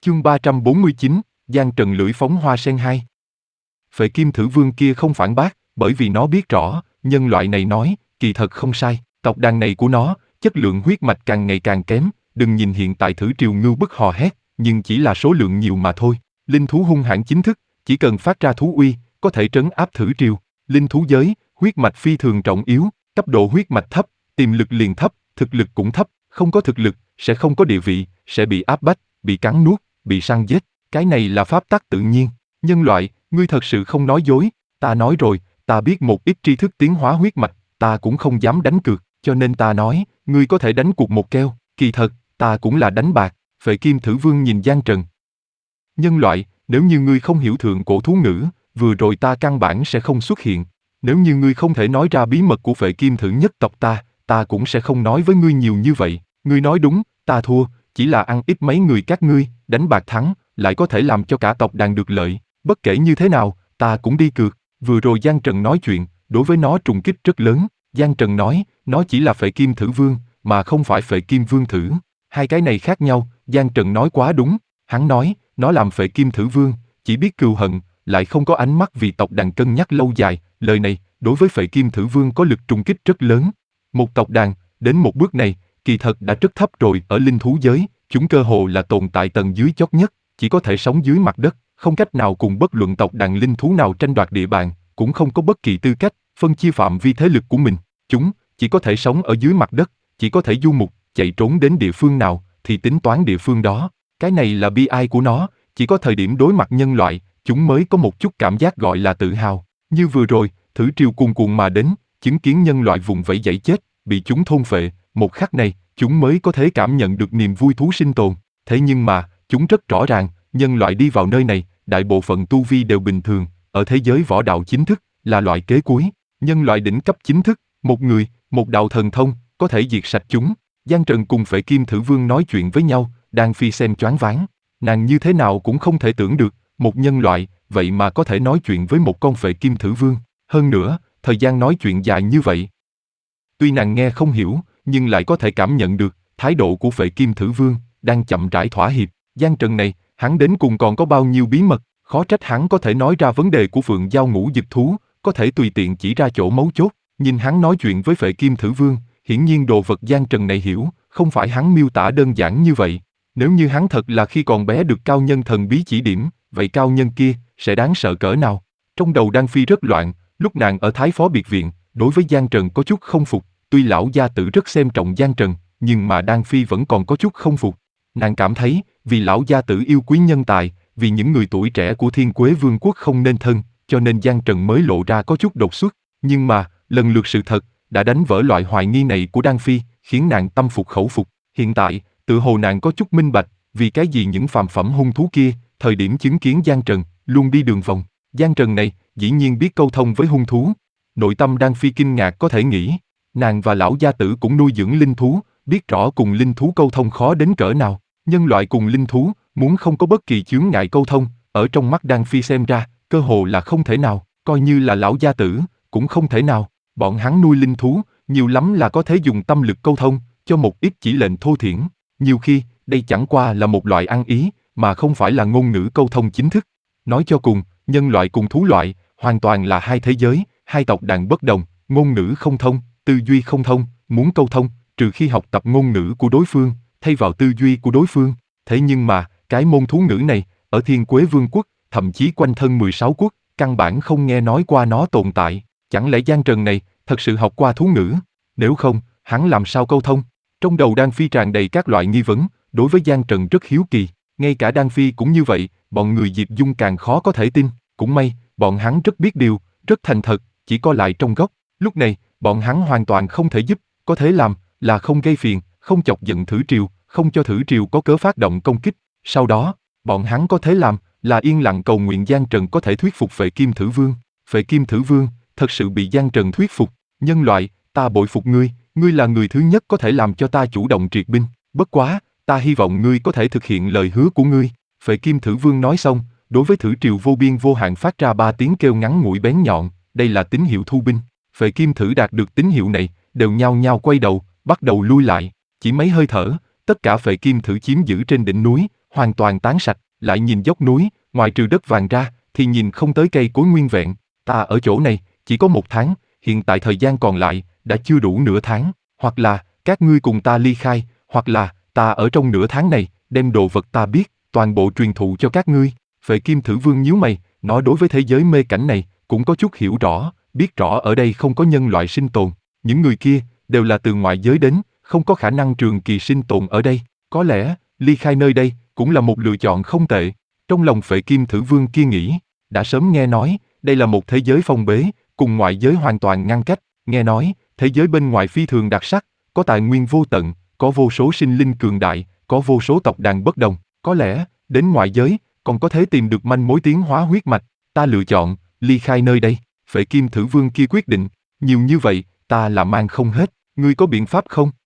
Chương 349, Giang Trần lưỡi phóng hoa sen 2. Phệ Kim Thử Vương kia không phản bác, bởi vì nó biết rõ, nhân loại này nói, kỳ thật không sai, tộc đàn này của nó, chất lượng huyết mạch càng ngày càng kém, đừng nhìn hiện tại Thử Triều ngưu bức hò hét, nhưng chỉ là số lượng nhiều mà thôi. Linh thú hung hãn chính thức, chỉ cần phát ra thú uy, có thể trấn áp Thử Triều. Linh thú giới, huyết mạch phi thường trọng yếu, cấp độ huyết mạch thấp, tiềm lực liền thấp, thực lực cũng thấp, không có thực lực, sẽ không có địa vị, sẽ bị áp bách, bị cắn nuốt, bị săn giết. Cái này là pháp tắc tự nhiên. Nhân loại, ngươi thật sự không nói dối, ta nói rồi, ta biết một ít tri thức tiến hóa huyết mạch, ta cũng không dám đánh cược, cho nên ta nói, ngươi có thể đánh cuộc một keo, kỳ thật, ta cũng là đánh bạc. Phệ Kim Thử Vương nhìn Giang Trần. Nhân loại, nếu như ngươi không hiểu thượng cổ thú ngữ, vừa rồi ta căn bản sẽ không xuất hiện. Nếu như ngươi không thể nói ra bí mật của Phệ Kim Thử nhất tộc ta cũng sẽ không nói với ngươi nhiều như vậy. Ngươi nói đúng, ta thua, chỉ là ăn ít mấy người các ngươi, đánh bạc thắng, lại có thể làm cho cả tộc đàn được lợi. Bất kể như thế nào, ta cũng đi cược. Vừa rồi Giang Trần nói chuyện, đối với nó trùng kích rất lớn. Giang Trần nói, nó chỉ là Phệ Kim Thử Vương, mà không phải Phệ Kim Vương Thử. Hai cái này khác nhau, Giang Trần nói quá đúng. Hắn nói, nó làm Phệ Kim Thử Vương, chỉ biết cừu hận, lại không có ánh mắt vì tộc đàn cân nhắc lâu dài. Lời này, đối với Phệ Kim Thử Vương có lực trùng kích rất lớn. Một tộc đàn, đến một bước này, kỳ thật đã rất thấp rồi. Ở linh thú giới, chúng cơ hồ là tồn tại tầng dưới chót nhất, chỉ có thể sống dưới mặt đất, không cách nào cùng bất luận tộc đàn linh thú nào tranh đoạt địa bàn, cũng không có bất kỳ tư cách phân chia phạm vi thế lực của mình. Chúng chỉ có thể sống ở dưới mặt đất, chỉ có thể du mục, chạy trốn đến địa phương nào thì tính toán địa phương đó. Cái này là bi ai của nó, chỉ có thời điểm đối mặt nhân loại, chúng mới có một chút cảm giác gọi là tự hào. Như vừa rồi, Thử Triều cuồn cuộn mà đến, chứng kiến nhân loại vùng vẫy dãy chết, bị chúng thôn phệ, một khắc này, chúng mới có thể cảm nhận được niềm vui thú sinh tồn. Thế nhưng mà, chúng rất rõ ràng, nhân loại đi vào nơi này, đại bộ phận tu vi đều bình thường, ở thế giới võ đạo chính thức, là loại kế cuối. Nhân loại đỉnh cấp chính thức, một người, một đạo thần thông, có thể diệt sạch chúng. Giang Trần cùng Phệ Kim Thử Vương nói chuyện với nhau, Đan Phi xem choáng váng. Nàng như thế nào cũng không thể tưởng được, một nhân loại, vậy mà có thể nói chuyện với một con Phệ Kim Thử Vương. Hơn nữa, thời gian nói chuyện dài như vậy. Tuy nàng nghe không hiểu, nhưng lại có thể cảm nhận được, thái độ của Phệ Kim Thử Vương, đang chậm rãi thỏa hiệp. Giang Trần này, hắn đến cùng còn có bao nhiêu bí mật, khó trách hắn có thể nói ra vấn đề của Phượng Giao Ngũ Dực Thú, có thể tùy tiện chỉ ra chỗ mấu chốt. Nhìn hắn nói chuyện với Phệ Kim Thử Vương, hiển nhiên đồ vật Giang Trần này hiểu, không phải hắn miêu tả đơn giản như vậy. Nếu như hắn thật là khi còn bé được cao nhân thần bí chỉ điểm, vậy cao nhân kia, sẽ đáng sợ cỡ nào? Trong đầu Đan Phi rất loạn, lúc nàng ở Thái Phó Biệt Viện, đối với Giang Trần có chút không phục, tuy lão gia tử rất xem trọng Giang Trần, nhưng mà Đan Phi vẫn còn có chút không phục. Nàng cảm thấy, vì lão gia tử yêu quý nhân tài, vì những người tuổi trẻ của Thiên Quế Vương quốc không nên thân, cho nên Giang Trần mới lộ ra có chút đột xuất. Nhưng mà, lần lượt sự thật, đã đánh vỡ loại hoài nghi này của Đan Phi, khiến nàng tâm phục khẩu phục. Hiện tại, tự hồ nàng có chút minh bạch, vì cái gì những phàm phẩm hung thú kia, thời điểm chứng kiến Giang Trần, luôn đi đường vòng. Giang Trần này, dĩ nhiên biết câu thông với hung thú. Nội tâm Đan Phi kinh ngạc có thể nghĩ, nàng và lão gia tử cũng nuôi dưỡng linh thú, biết rõ cùng linh thú câu thông khó đến cỡ nào. Nhân loại cùng linh thú, muốn không có bất kỳ chướng ngại câu thông, ở trong mắt Đan Phi xem ra, cơ hồ là không thể nào, coi như là lão gia tử, cũng không thể nào. Bọn hắn nuôi linh thú, nhiều lắm là có thể dùng tâm lực câu thông, cho một ít chỉ lệnh thô thiển. Nhiều khi, đây chẳng qua là một loại ăn ý, mà không phải là ngôn ngữ câu thông chính thức. Nói cho cùng, nhân loại cùng thú loại, hoàn toàn là hai thế giới, hai tộc đàn bất đồng, ngôn ngữ không thông, tư duy không thông, muốn câu thông, trừ khi học tập ngôn ngữ của đối phương, thay vào tư duy của đối phương. Thế nhưng mà, cái môn thú ngữ này, ở Thiên Quế Vương quốc, thậm chí quanh thân 16 quốc, căn bản không nghe nói qua nó tồn tại. Chẳng lẽ Giang Trần này, thật sự học qua thú ngữ? Nếu không, hắn làm sao câu thông? Trong đầu Đan Phi tràn đầy các loại nghi vấn, đối với Giang Trần rất hiếu kỳ. Ngay cả Đan Phi cũng như vậy, bọn người Diệp Dung càng khó có thể tin. Cũng may, bọn hắn rất biết điều, rất thành thật, chỉ co lại trong góc. Lúc này, bọn hắn hoàn toàn không thể giúp, có thể làm, là không gây phiền, không chọc giận Thử Triều, không cho Thử Triều có cớ phát động công kích. Sau đó, bọn hắn có thể làm, là yên lặng cầu nguyện Giang Trần có thể thuyết phục Phệ Kim Thử Vương. Phệ Kim Thử Vương, thật sự bị Giang Trần thuyết phục. Nhân loại, ta bội phục ngươi, ngươi là người thứ nhất có thể làm cho ta chủ động triệt binh. Bất quá, ta hy vọng ngươi có thể thực hiện lời hứa của ngươi. Phệ Kim Thử Vương nói xong, đối với Thử Triều vô biên vô hạn phát ra 3 tiếng kêu ngắn ngủi bén nhọn, đây là tín hiệu thu binh. Phệ Kim Thử đạt được tín hiệu này, đều nhao nhao quay đầu, bắt đầu lui lại. Chỉ mấy hơi thở, tất cả Phệ Kim Thử chiếm giữ trên đỉnh núi, hoàn toàn tán sạch, lại nhìn dốc núi, ngoài trừ đất vàng ra, thì nhìn không tới cây cối nguyên vẹn. Ta ở chỗ này, chỉ có 1 tháng, hiện tại thời gian còn lại, đã chưa đủ nửa tháng, hoặc là, các ngươi cùng ta ly khai, hoặc là, ta ở trong nửa tháng này, đem đồ vật ta biết, toàn bộ truyền thụ cho các ngươi. Phệ Kim Thử Vương nhíu mày, nó đối với thế giới mê cảnh này, cũng có chút hiểu rõ, biết rõ ở đây không có nhân loại sinh tồn. Những người kia, đều là từ ngoại giới đến, không có khả năng trường kỳ sinh tồn ở đây. Có lẽ, ly khai nơi đây, cũng là một lựa chọn không tệ. Trong lòng Phệ Kim Thử Vương kia nghĩ, đã sớm nghe nói, đây là một thế giới phong bế, cùng ngoại giới hoàn toàn ngăn cách. Nghe nói, thế giới bên ngoài phi thường đặc sắc, có tài nguyên vô tận, có vô số sinh linh cường đại, có vô số tộc đàn bất đồng. Có lẽ, đến ngoại giới, còn có thể tìm được manh mối tiến hóa huyết mạch. Ta lựa chọn, ly khai nơi đây. Phệ Kim Thử Vương kia quyết định, nhiều như vậy, ta là mang không hết, ngươi có biện pháp không?